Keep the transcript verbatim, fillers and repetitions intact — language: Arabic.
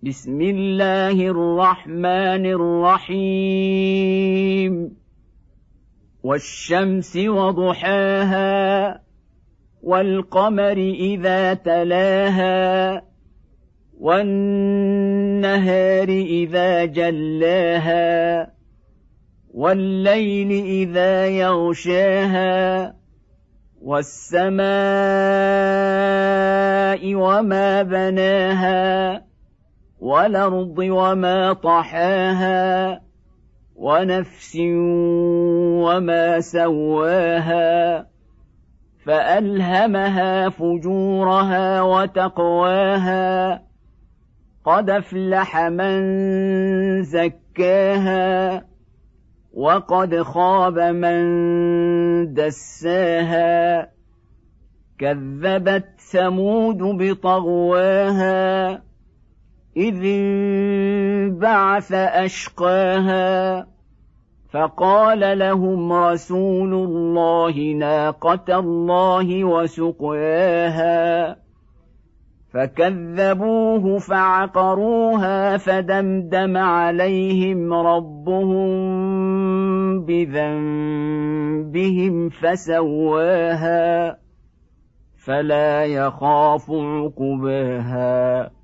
بسم الله الرحمن الرحيم والشمس وضحاها والقمر إذا تلاها والنهار إذا جلاها والليل إذا يغشاها والسماء وما بناها والأرض وما طحاها ونفس وما سواها فألهمها فجورها وتقواها قد أفلح من زكاها وقد خاب من دساها كذبت ثمود بطغواها إذ انبعث أشقاها فقال لهم رسول الله ناقة الله وسقياها فكذبوه فعقروها فدمدم عليهم ربهم بذنبهم فسواها فلا يخاف عقباها